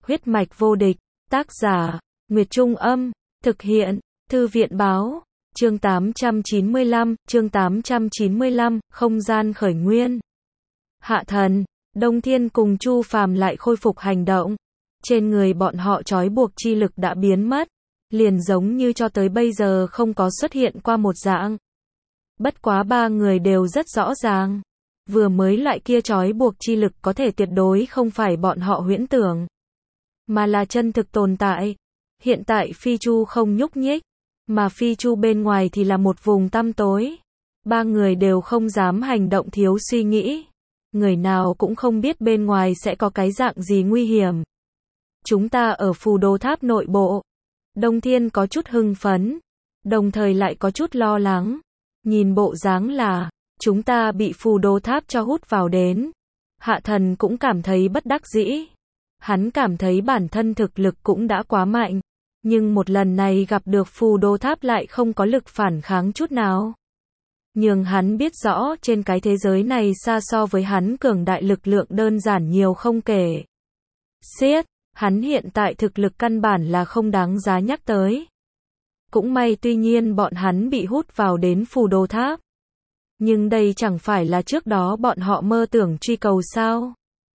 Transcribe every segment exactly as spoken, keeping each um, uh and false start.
Huyết mạch vô địch, tác giả, Nguyệt Trung Âm, thực hiện, Thư viện Báo, chương tám trăm chín mươi lăm, chương tám trăm chín mươi lăm, không gian khởi nguyên. Hạ Thần, Đông Thiên cùng Chu Phàm lại khôi phục hành động. Trên người bọn họ trói buộc chi lực đã biến mất, liền giống như cho tới bây giờ không có xuất hiện qua một dạng. Bất quá ba người đều rất rõ ràng, vừa mới loại kia trói buộc chi lực có thể tuyệt đối không phải bọn họ huyễn tưởng, mà là chân thực tồn tại. Hiện tại Phi Chu không nhúc nhích, mà Phi Chu bên ngoài thì là một vùng tăm tối. Ba người đều không dám hành động thiếu suy nghĩ. Người nào cũng không biết bên ngoài sẽ có cái dạng gì nguy hiểm. Chúng ta ở Phù Đồ Tháp nội bộ. Đông Thiên có chút hưng phấn, đồng thời lại có chút lo lắng. Nhìn bộ dáng là, chúng ta bị Phù Đồ Tháp cho hút vào đến. Hạ Thần cũng cảm thấy bất đắc dĩ. Hắn cảm thấy bản thân thực lực cũng đã quá mạnh, nhưng một lần này gặp được Phù Đồ Tháp lại không có lực phản kháng chút nào. Nhưng hắn biết rõ trên cái thế giới này xa so với hắn cường đại lực lượng đơn giản nhiều không kể xiết, hắn hiện tại thực lực căn bản là không đáng giá nhắc tới. Cũng may tuy nhiên bọn hắn bị hút vào đến Phù Đồ Tháp. Nhưng đây chẳng phải là trước đó bọn họ mơ tưởng truy cầu sao?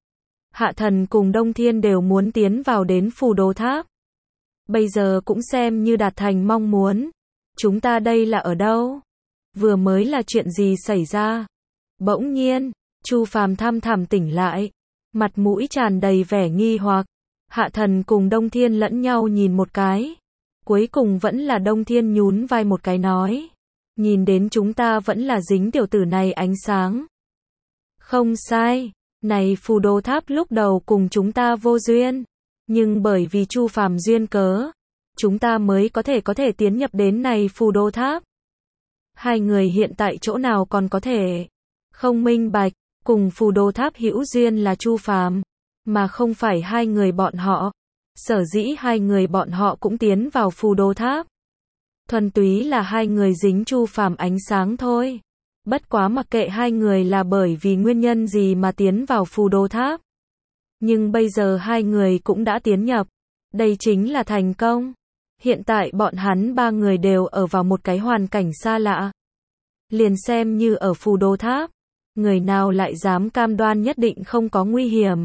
Hạ Thần cùng Đông Thiên đều muốn tiến vào đến Phù Đồ Tháp. Bây giờ cũng xem như đạt thành mong muốn. Chúng ta đây là ở đâu? Vừa mới là chuyện gì xảy ra? Bỗng nhiên, Chu Phàm thăm thẳm tỉnh lại, mặt mũi tràn đầy vẻ nghi hoặc. Hạ Thần cùng Đông Thiên lẫn nhau nhìn một cái. Cuối cùng vẫn là Đông Thiên nhún vai một cái nói. Nhìn đến chúng ta vẫn là dính tiểu tử này ánh sáng. Không sai, này Phù Đồ Tháp lúc đầu cùng chúng ta vô duyên. Nhưng bởi vì Chu Phàm duyên cớ, chúng ta mới có thể có thể tiến nhập đến này Phù Đồ Tháp. Hai người hiện tại chỗ nào còn có thể không minh bạch, cùng Phù Đồ Tháp hữu duyên là Chu Phàm, mà không phải hai người bọn họ. Sở dĩ hai người bọn họ cũng tiến vào Phù Đồ Tháp. Thuần túy là hai người dính Chu Phàm ánh sáng thôi. Bất quá mặc kệ hai người là bởi vì nguyên nhân gì mà tiến vào Phù Đồ Tháp. Nhưng bây giờ hai người cũng đã tiến nhập. Đây chính là thành công. Hiện tại bọn hắn ba người đều ở vào một cái hoàn cảnh xa lạ. Liền xem như ở Phù Đồ Tháp, người nào lại dám cam đoan nhất định không có nguy hiểm.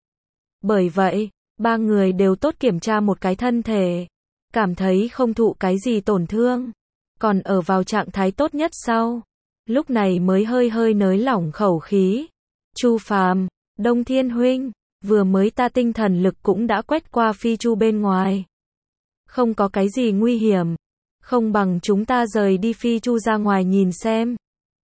Bởi vậy, ba người đều tốt kiểm tra một cái thân thể, cảm thấy không thụ cái gì tổn thương, còn ở vào trạng thái tốt nhất sau. Lúc này mới hơi hơi nới lỏng khẩu khí. Chu Phàm, Đông Thiên huynh, vừa mới ta tinh thần lực cũng đã quét qua Phi Chu bên ngoài. Không có cái gì nguy hiểm, không bằng chúng ta rời đi Phi Chu ra ngoài nhìn xem.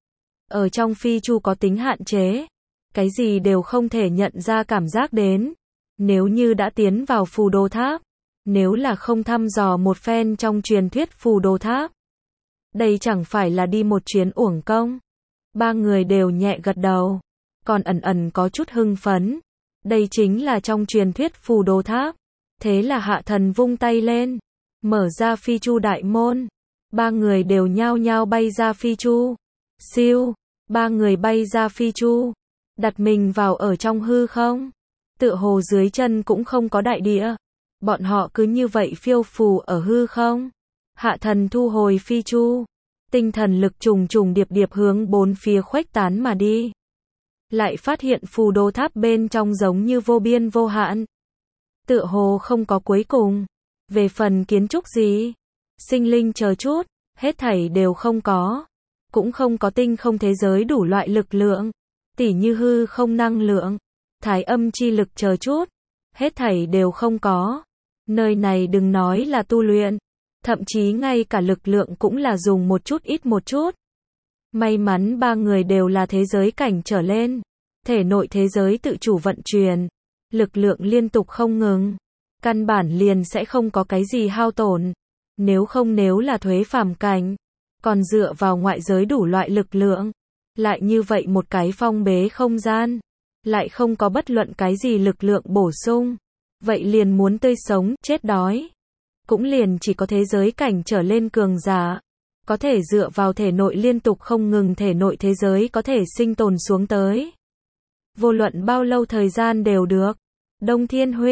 Ở trong Phi Chu có tính hạn chế, cái gì đều không thể nhận ra cảm giác đến. Nếu như đã tiến vào Phù Đồ Tháp, nếu là không thăm dò một phen trong truyền thuyết Phù Đồ Tháp, đây chẳng phải là đi một chuyến uổng công. Ba người đều nhẹ gật đầu, còn ẩn ẩn có chút hưng phấn. Đây chính là trong truyền thuyết Phù Đồ Tháp. Thế là Hạ Thần vung tay lên, mở ra Phi Chu đại môn. Ba người đều nhao nhao bay ra Phi Chu. Siêu, ba người bay ra Phi Chu, đặt mình vào ở trong hư không. Tựa hồ dưới chân cũng không có đại địa. Bọn họ cứ như vậy phiêu phù ở hư không. Hạ Thần thu hồi Phi Chu, tinh thần lực trùng trùng điệp điệp hướng bốn phía khuếch tán mà đi. Lại phát hiện Phù Đồ Tháp bên trong giống như vô biên vô hạn. Tựa hồ không có cuối cùng. Về phần kiến trúc gì, sinh linh chờ chút, hết thảy đều không có. Cũng không có tinh không thế giới đủ loại lực lượng, tỉ như hư không năng lượng, thái âm chi lực chờ chút, hết thảy đều không có. Nơi này đừng nói là tu luyện, thậm chí ngay cả lực lượng cũng là dùng một chút ít một chút. May mắn ba người đều là thế giới cảnh trở lên, thể nội thế giới tự chủ vận chuyển, lực lượng liên tục không ngừng, căn bản liền sẽ không có cái gì hao tổn. Nếu không nếu là thuế phàm cảnh, còn dựa vào ngoại giới đủ loại lực lượng, lại như vậy một cái phong bế không gian, lại không có bất luận cái gì lực lượng bổ sung, vậy liền muốn tươi sống, chết đói. Cũng liền chỉ có thế giới cảnh trở lên cường giả, có thể dựa vào thể nội liên tục không ngừng thể nội thế giới có thể sinh tồn xuống tới. Vô luận bao lâu thời gian đều được. Đông Thiên huynh,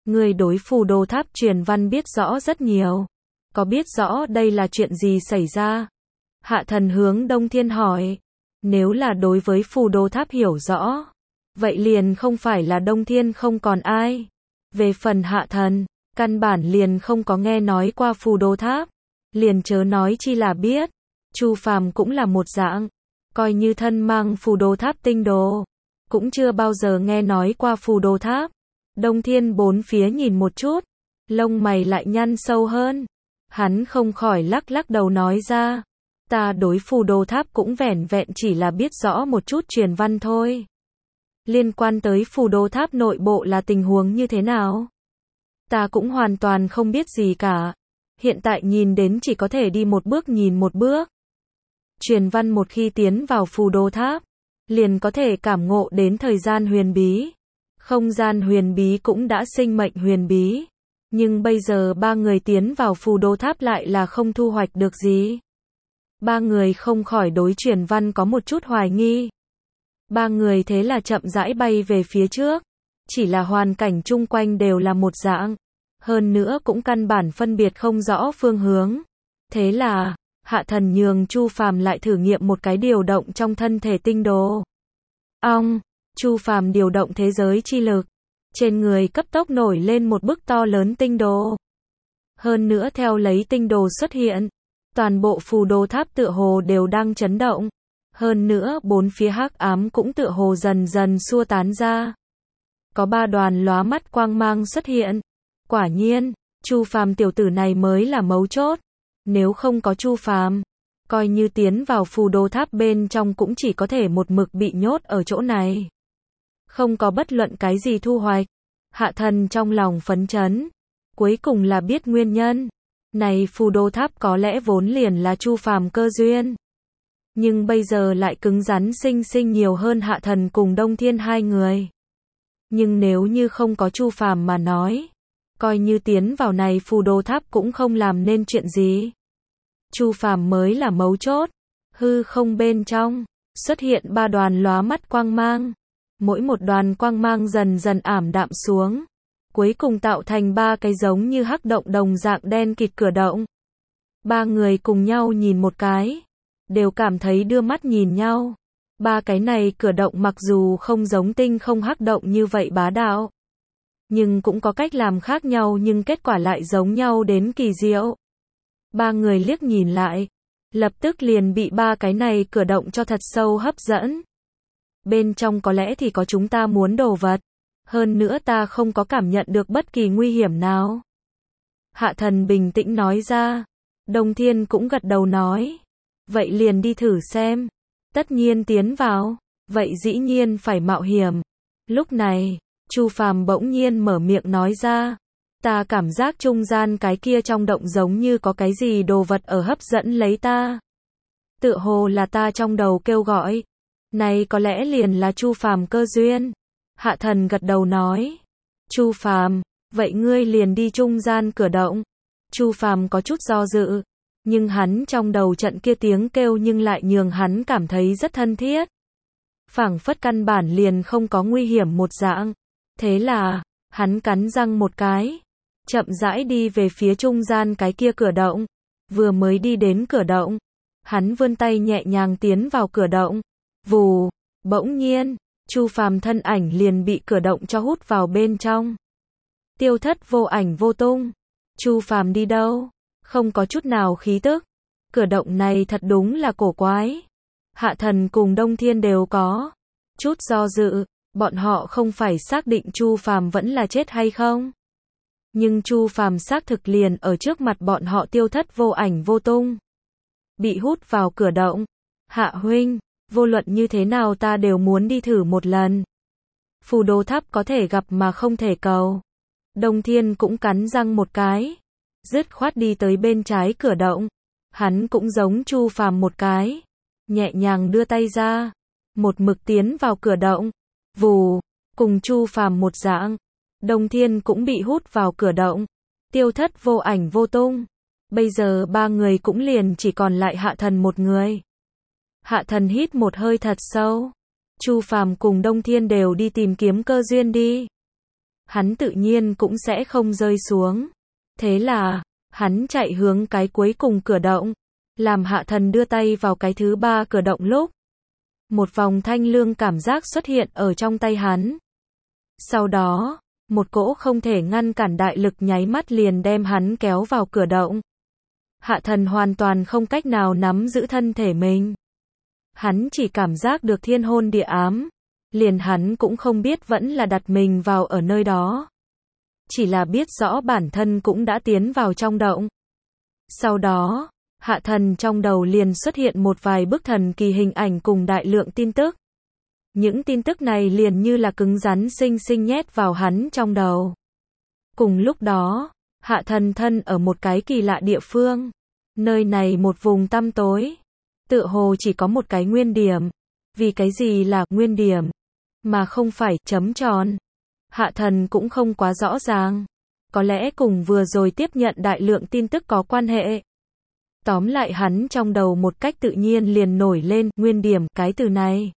Người đối phù đồ tháp truyền văn biết rõ rất nhiều. Có biết rõ đây là chuyện gì xảy ra? Hạ thần hướng Đông Thiên hỏi. Nếu là đối với phù đồ tháp hiểu rõ, vậy liền không phải là Đông Thiên không còn ai. Về phần hạ thần, căn bản liền không có nghe nói qua phù đồ tháp, liền chớ nói chi là biết. Chu Phàm cũng là một dạng, coi như thân mang phù đồ tháp tinh đồ, cũng chưa bao giờ nghe nói qua phù đồ tháp. Đông Thiên bốn phía nhìn một chút, lông mày lại nhăn sâu hơn. Hắn không khỏi lắc lắc đầu nói ra, ta đối phù đồ tháp cũng vẻn vẹn chỉ là biết rõ một chút truyền văn thôi. Liên quan tới phù đồ tháp nội bộ là tình huống như thế nào? Ta cũng hoàn toàn không biết gì cả. Hiện tại nhìn đến chỉ có thể đi một bước nhìn một bước. Truyền văn một khi tiến vào phù đồ tháp, liền có thể cảm ngộ đến thời gian huyền bí. Không gian huyền bí cũng đã sinh mệnh huyền bí. Nhưng bây giờ ba người tiến vào phù đồ tháp lại là không thu hoạch được gì. Ba người không khỏi đối truyền văn có một chút hoài nghi. Ba người thế là chậm rãi bay về phía trước. Chỉ là hoàn cảnh chung quanh đều là một dạng. Hơn nữa cũng căn bản phân biệt không rõ phương hướng. Thế là, hạ thần nhường Chu Phàm lại thử nghiệm một cái điều động trong thân thể tinh đồ. Ong, Chu Phàm điều động thế giới chi lực. Trên người cấp tốc nổi lên một bức to lớn tinh đồ. Hơn nữa theo lấy tinh đồ xuất hiện, toàn bộ phù đồ tháp tựa hồ đều đang chấn động. Hơn nữa bốn phía hắc ám cũng tựa hồ dần dần xua tán ra. Có ba đoàn lóa mắt quang mang xuất hiện. Quả nhiên, Chu Phàm tiểu tử này mới là mấu chốt. Nếu không có Chu Phàm, coi như tiến vào phù đồ tháp bên trong cũng chỉ có thể một mực bị nhốt ở chỗ này. Không có bất luận cái gì thu hoạch. Hạ thần trong lòng phấn chấn. Cuối cùng là biết nguyên nhân. Này phù đồ tháp có lẽ vốn liền là Chu Phàm cơ duyên. Nhưng bây giờ lại cứng rắn sinh sinh nhiều hơn hạ thần cùng Đông Thiên hai người. Nhưng nếu như không có Chu Phàm mà nói, coi như tiến vào này phù đồ tháp cũng không làm nên chuyện gì. Chu Phàm mới là mấu chốt. Hư không bên trong xuất hiện ba đoàn lóa mắt quang mang. Mỗi một đoàn quang mang dần dần ảm đạm xuống, cuối cùng tạo thành ba cái giống như hắc động đồng dạng đen kịt cửa động. Ba người cùng nhau nhìn một cái, đều cảm thấy đưa mắt nhìn nhau. Ba cái này cửa động mặc dù không giống tinh không hắc động như vậy bá đạo, nhưng cũng có cách làm khác nhau nhưng kết quả lại giống nhau đến kỳ diệu. Ba người liếc nhìn lại, lập tức liền bị ba cái này cửa động cho thật sâu hấp dẫn. Bên trong có lẽ thì có chúng ta muốn đồ vật. Hơn nữa ta không có cảm nhận được bất kỳ nguy hiểm nào. Hạ thần bình tĩnh nói ra. Đông Thiên cũng gật đầu nói. Vậy liền đi thử xem. Tất nhiên tiến vào. Vậy dĩ nhiên phải mạo hiểm. Lúc này, Chu Phàm bỗng nhiên mở miệng nói ra. Ta cảm giác trung gian cái kia trong động giống như có cái gì đồ vật ở hấp dẫn lấy ta. Tựa hồ là ta trong đầu kêu gọi. Này có lẽ liền là Chu Phàm cơ duyên. Hạ thần gật đầu nói. Chu Phàm, vậy ngươi liền đi trung gian cửa động. Chu Phàm có chút do dự, nhưng hắn trong đầu trận kia tiếng kêu nhưng lại nhường hắn cảm thấy rất thân thiết. Phảng phất căn bản liền không có nguy hiểm một dạng. Thế là, hắn cắn răng một cái, chậm rãi đi về phía trung gian cái kia cửa động. Vừa mới đi đến cửa động, hắn vươn tay nhẹ nhàng tiến vào cửa động. Vù, bỗng nhiên, Chu Phàm thân ảnh liền bị cửa động cho hút vào bên trong. Tiêu thất vô ảnh vô tung. Chu Phàm đi đâu? Không có chút nào khí tức. Cửa động này thật đúng là cổ quái. Hạ thần cùng Đông Thiên đều có chút do dự, bọn họ không phải xác định Chu Phàm vẫn là chết hay không. Nhưng Chu Phàm xác thực liền ở trước mặt bọn họ tiêu thất vô ảnh vô tung. Bị hút vào cửa động. Hạ huynh, vô luận như thế nào ta đều muốn đi thử một lần. Phù đồ tháp có thể gặp mà không thể cầu. Đông Thiên cũng cắn răng một cái, dứt khoát đi tới bên trái cửa động. Hắn cũng giống Chu Phàm một cái, nhẹ nhàng đưa tay ra, một mực tiến vào cửa động. Vù, cùng Chu Phàm một dạng, Đông Thiên cũng bị hút vào cửa động, tiêu thất vô ảnh vô tung. Bây giờ ba người cũng liền chỉ còn lại Hạ thần một người. Hạ thần hít một hơi thật sâu. Chu Phàm cùng Đông Thiên đều đi tìm kiếm cơ duyên đi. hắn tự nhiên cũng sẽ không rơi xuống. Thế là, hắn chạy hướng cái cuối cùng cửa động, làm Hạ Thần đưa tay vào cái thứ ba cửa động lúc. Một vòng thanh lương cảm giác xuất hiện ở trong tay hắn. Sau đó, một cỗ không thể ngăn cản đại lực nháy mắt liền đem hắn kéo vào cửa động. Hạ Thần hoàn toàn không cách nào nắm giữ thân thể mình. Hắn chỉ cảm giác được thiên hôn địa ám, liền hắn cũng không biết vẫn là đặt mình vào ở nơi đó. Chỉ là biết rõ bản thân cũng đã tiến vào trong động. Sau đó, Hạ Thần trong đầu liền xuất hiện một vài bức thần kỳ hình ảnh cùng đại lượng tin tức. Những tin tức này liền như là cứng rắn xinh xinh nhét vào hắn trong đầu. Cùng lúc đó, Hạ Thần thân ở một cái kỳ lạ địa phương. Nơi này một vùng tăm tối. Tựa hồ chỉ có một cái nguyên điểm. Vì cái gì là nguyên điểm, mà không phải chấm tròn? Hạ Thần cũng không quá rõ ràng. Có lẽ cùng vừa rồi tiếp nhận đại lượng tin tức có quan hệ. Tóm lại hắn trong đầu một cách tự nhiên liền nổi lên nguyên điểm cái từ này.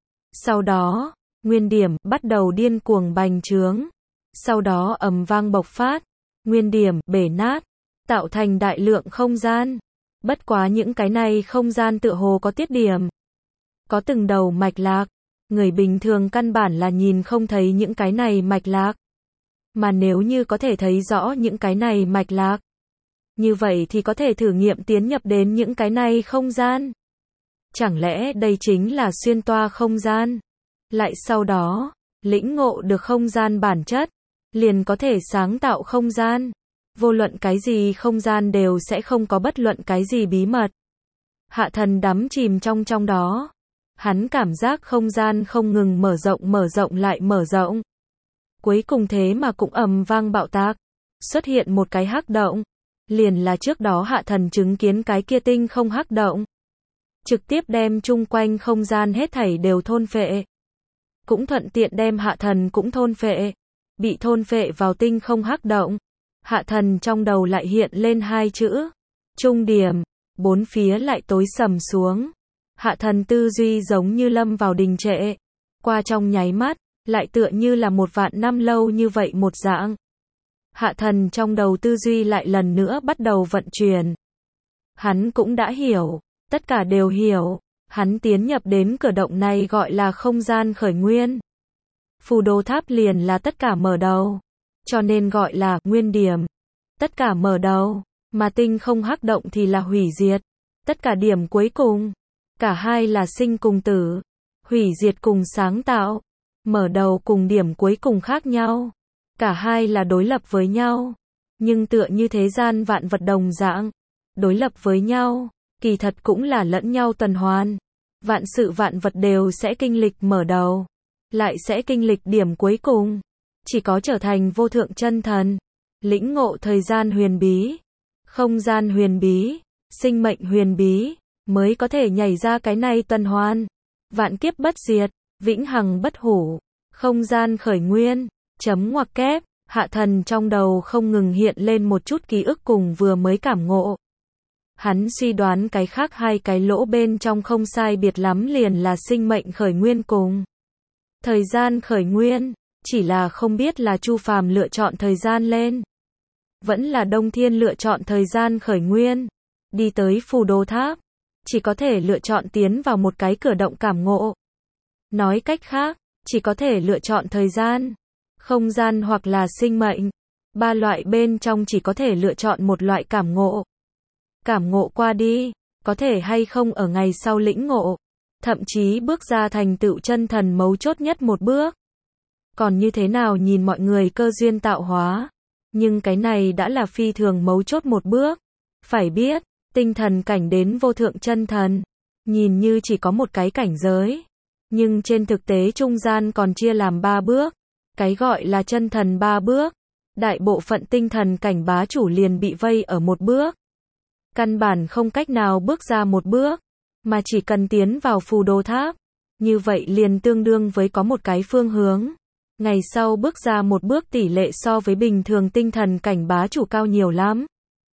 Sau đó, nguyên điểm bắt đầu điên cuồng bành trướng. Sau đó ầm vang bộc phát. Nguyên điểm bể nát, tạo thành đại lượng không gian. Bất quá những cái này không gian tựa hồ có tiết điểm. Có từng đầu mạch lạc. Người bình thường căn bản là nhìn không thấy những cái này mạch lạc. Mà nếu như có thể thấy rõ những cái này mạch lạc, như vậy thì có thể thử nghiệm tiến nhập đến những cái này không gian. Chẳng lẽ đây chính là xuyên toa không gian? Lại sau đó, lĩnh ngộ được không gian bản chất, liền có thể sáng tạo không gian. Vô luận cái gì không gian đều sẽ không có bất luận cái gì bí mật. Hạ Thần đắm chìm trong trong đó. Hắn cảm giác không gian không ngừng mở rộng mở rộng lại mở rộng. Cuối cùng thế mà cũng ầm vang bạo tạc. Xuất hiện một cái hắc động. Liền là trước đó Hạ Thần chứng kiến cái kia tinh không hắc động. Trực tiếp đem chung quanh không gian hết thảy đều thôn phệ. Cũng thuận tiện đem Hạ Thần cũng thôn phệ. Bị thôn phệ vào tinh không hắc động. Hạ Thần trong đầu lại hiện lên hai chữ. Trung điểm. Bốn phía lại tối sầm xuống. Hạ Thần tư duy giống như lâm vào đình trệ. Qua trong nháy mắt, lại tựa như là một vạn năm lâu như vậy một dạng. Hạ Thần trong đầu tư duy lại lần nữa bắt đầu vận chuyển. Hắn cũng đã hiểu, tất cả đều hiểu. Hắn tiến nhập đến cửa động này gọi là không gian khởi nguyên. Phù đồ tháp liền là tất cả mở đầu. Cho nên gọi là nguyên điểm. Tất cả mở đầu, mà tinh không hắc động thì là hủy diệt. Tất cả điểm cuối cùng. Cả hai là sinh cùng tử. Hủy diệt cùng sáng tạo. Mở đầu cùng điểm cuối cùng khác nhau. Cả hai là đối lập với nhau. Nhưng tựa như thế gian vạn vật đồng dạng. Đối lập với nhau, kỳ thật cũng là lẫn nhau tuần hoàn. Vạn sự vạn vật đều sẽ kinh lịch mở đầu. Lại sẽ kinh lịch điểm cuối cùng. Chỉ có trở thành vô thượng chân thần. Lĩnh ngộ thời gian huyền bí. Không gian huyền bí. Sinh mệnh huyền bí. Mới có thể nhảy ra cái này tuần hoàn. Vạn kiếp bất diệt. Vĩnh hằng bất hủ. Không gian khởi nguyên. Chấm ngoặc kép. Hạ Thần trong đầu không ngừng hiện lên một chút ký ức cùng vừa mới cảm ngộ. Hắn suy đoán cái khác hai cái lỗ bên trong không sai biệt lắm liền là sinh mệnh khởi nguyên cùng thời gian khởi nguyên. Chỉ là không biết là Chu Phàm lựa chọn thời gian lên, vẫn là Đông Thiên lựa chọn thời gian khởi nguyên. Đi tới phù đồ tháp, chỉ có thể lựa chọn tiến vào một cái cửa động cảm ngộ. Nói cách khác, chỉ có thể lựa chọn thời gian, không gian hoặc là sinh mệnh. Ba loại bên trong chỉ có thể lựa chọn một loại cảm ngộ. Cảm ngộ qua đi, có thể hay không ở ngày sau lĩnh ngộ, thậm chí bước ra thành tựu chân thần mấu chốt nhất một bước. Còn như thế nào nhìn mọi người cơ duyên tạo hóa, nhưng cái này đã là phi thường mấu chốt một bước. Phải biết, tinh thần cảnh đến vô thượng chân thần, nhìn như chỉ có một cái cảnh giới, nhưng trên thực tế trung gian còn chia làm ba bước. Cái gọi là chân thần ba bước, đại bộ phận tinh thần cảnh bá chủ liền bị vây ở một bước. Căn bản không cách nào bước ra một bước, mà chỉ cần tiến vào phù đồ tháp, như vậy liền tương đương với có một cái phương hướng. Ngày sau bước ra một bước tỷ lệ so với bình thường tinh thần cảnh bá chủ cao nhiều lắm.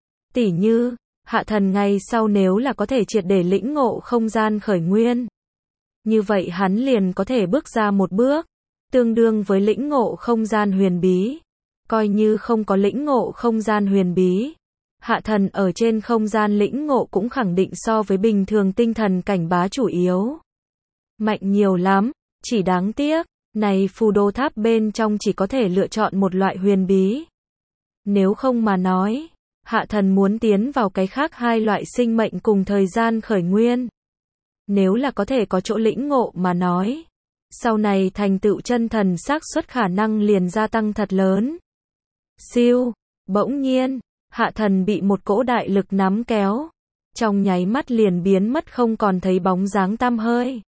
Tỷ như, Hạ Thần ngày sau nếu là có thể triệt để lĩnh ngộ không gian khởi nguyên, như vậy hắn liền có thể bước ra một bước, tương đương với lĩnh ngộ không gian huyền bí. Coi như không có lĩnh ngộ không gian huyền bí, hạ thần ở trên không gian lĩnh ngộ cũng khẳng định so với bình thường tinh thần cảnh bá chủ yếu. Mạnh nhiều lắm, chỉ đáng tiếc, này phù đồ tháp bên trong chỉ có thể lựa chọn một loại huyền bí. Nếu không mà nói, hạ thần muốn tiến vào cái khác hai loại sinh mệnh cùng thời gian khởi nguyên. Nếu là có thể có chỗ lĩnh ngộ mà nói, sau này thành tựu chân thần xác suất khả năng liền gia tăng thật lớn. Siêu, bỗng nhiên, hạ thần bị một cỗ đại lực nắm kéo, trong nháy mắt liền biến mất không còn thấy bóng dáng tăm hơi.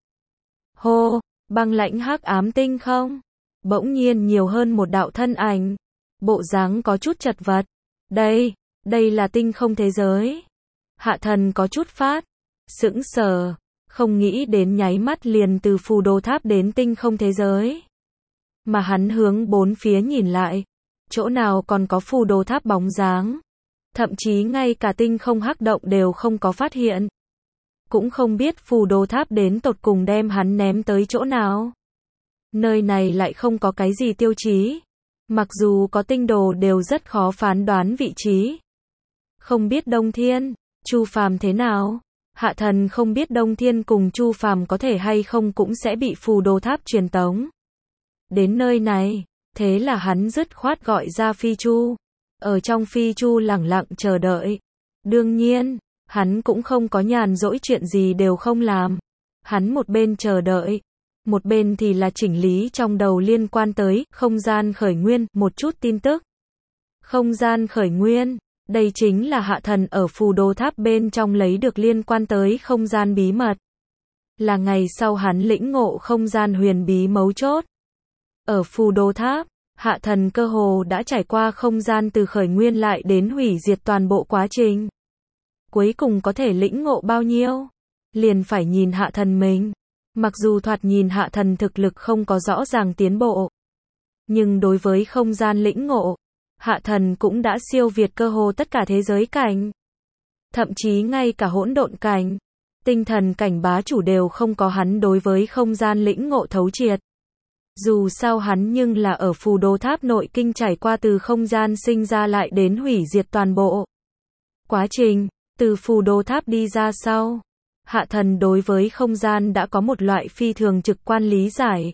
Hô, băng lãnh hắc ám tinh không, bỗng nhiên nhiều hơn một đạo thân ảnh, bộ dáng có chút chật vật. Đây, đây là tinh không thế giới. Hạ thần có chút phát, sững sờ, không nghĩ đến nháy mắt liền từ phù đồ tháp đến tinh không thế giới. Mà hắn hướng bốn phía nhìn lại, chỗ nào còn có phù đồ tháp bóng dáng. Thậm chí ngay cả tinh không hắc động đều không có phát hiện. Cũng không biết phù đồ tháp đến tột cùng đem hắn ném tới chỗ nào. Nơi này lại không có cái gì tiêu chí. Mặc dù có tinh đồ đều rất khó phán đoán vị trí. Không biết Đông Thiên, Chu Phàm thế nào? Hạ thần không biết Đông Thiên cùng Chu Phàm có thể hay không cũng sẽ bị phù đồ tháp truyền tống. Đến nơi này, thế là hắn dứt khoát gọi ra Phi Chu. Ở trong Phi Chu lẳng lặng chờ đợi. Đương nhiên, hắn cũng không có nhàn rỗi chuyện gì đều không làm. Hắn một bên chờ đợi, một bên thì là chỉnh lý trong đầu liên quan tới không gian khởi nguyên một chút tin tức. Không gian khởi nguyên, đây chính là hạ thần ở phù đồ tháp bên trong lấy được liên quan tới không gian bí mật. Là ngày sau hắn lĩnh ngộ không gian huyền bí mấu chốt. Ở phù đồ tháp, hạ thần cơ hồ đã trải qua không gian từ khởi nguyên lại đến hủy diệt toàn bộ quá trình. Cuối cùng có thể lĩnh ngộ bao nhiêu? Liền phải nhìn hạ thần mình. Mặc dù thoạt nhìn hạ thần thực lực không có rõ ràng tiến bộ. Nhưng đối với không gian lĩnh ngộ, hạ thần cũng đã siêu việt cơ hồ tất cả thế giới cảnh. Thậm chí ngay cả hỗn độn cảnh, tinh thần cảnh bá chủ đều không có hắn đối với không gian lĩnh ngộ thấu triệt. Dù sao hắn nhưng là ở phù đồ tháp nội kinh trải qua từ không gian sinh ra lại đến hủy diệt toàn bộ quá trình, từ phù đồ tháp đi ra sau. Hạ thần đối với không gian đã có một loại phi thường trực quan lý giải.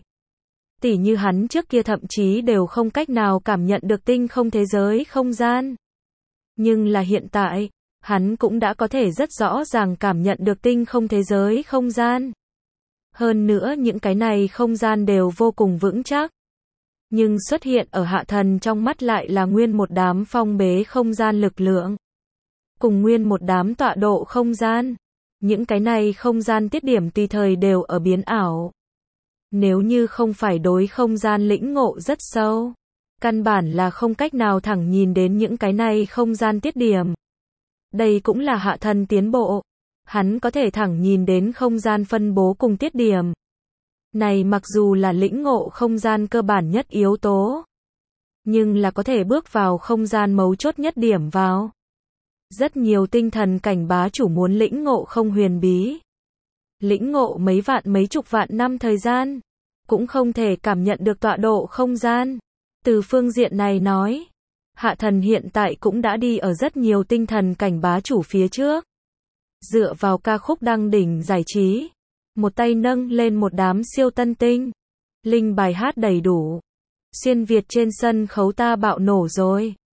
Tỉ như hắn trước kia thậm chí đều không cách nào cảm nhận được tinh không thế giới không gian. Nhưng là hiện tại, hắn cũng đã có thể rất rõ ràng cảm nhận được tinh không thế giới không gian. Hơn nữa những cái này không gian đều vô cùng vững chắc. Nhưng xuất hiện ở hạ thần trong mắt lại là nguyên một đám phong bế không gian lực lượng. Cùng nguyên một đám tọa độ không gian. Những cái này không gian tiết điểm tùy thời đều ở biến ảo. Nếu như không phải đối không gian lĩnh ngộ rất sâu, căn bản là không cách nào thẳng nhìn đến những cái này không gian tiết điểm. Đây cũng là hạ thần tiến bộ. Hắn có thể thẳng nhìn đến không gian phân bố cùng tiết điểm. Này mặc dù là lĩnh ngộ không gian cơ bản nhất yếu tố, nhưng là có thể bước vào không gian mấu chốt nhất điểm vào. Rất nhiều tinh thần cảnh bá chủ muốn lĩnh ngộ không huyền bí. Lĩnh ngộ mấy vạn mấy chục vạn năm thời gian, cũng không thể cảm nhận được tọa độ không gian. Từ phương diện này nói, hạ thần hiện tại cũng đã đi ở rất nhiều tinh thần cảnh bá chủ phía trước. Dựa vào ca khúc đăng đỉnh giải trí, một tay nâng lên một đám siêu tân tinh. Linh bài hát đầy đủ. Xuyên Việt trên sân khấu ta bạo nổ rồi.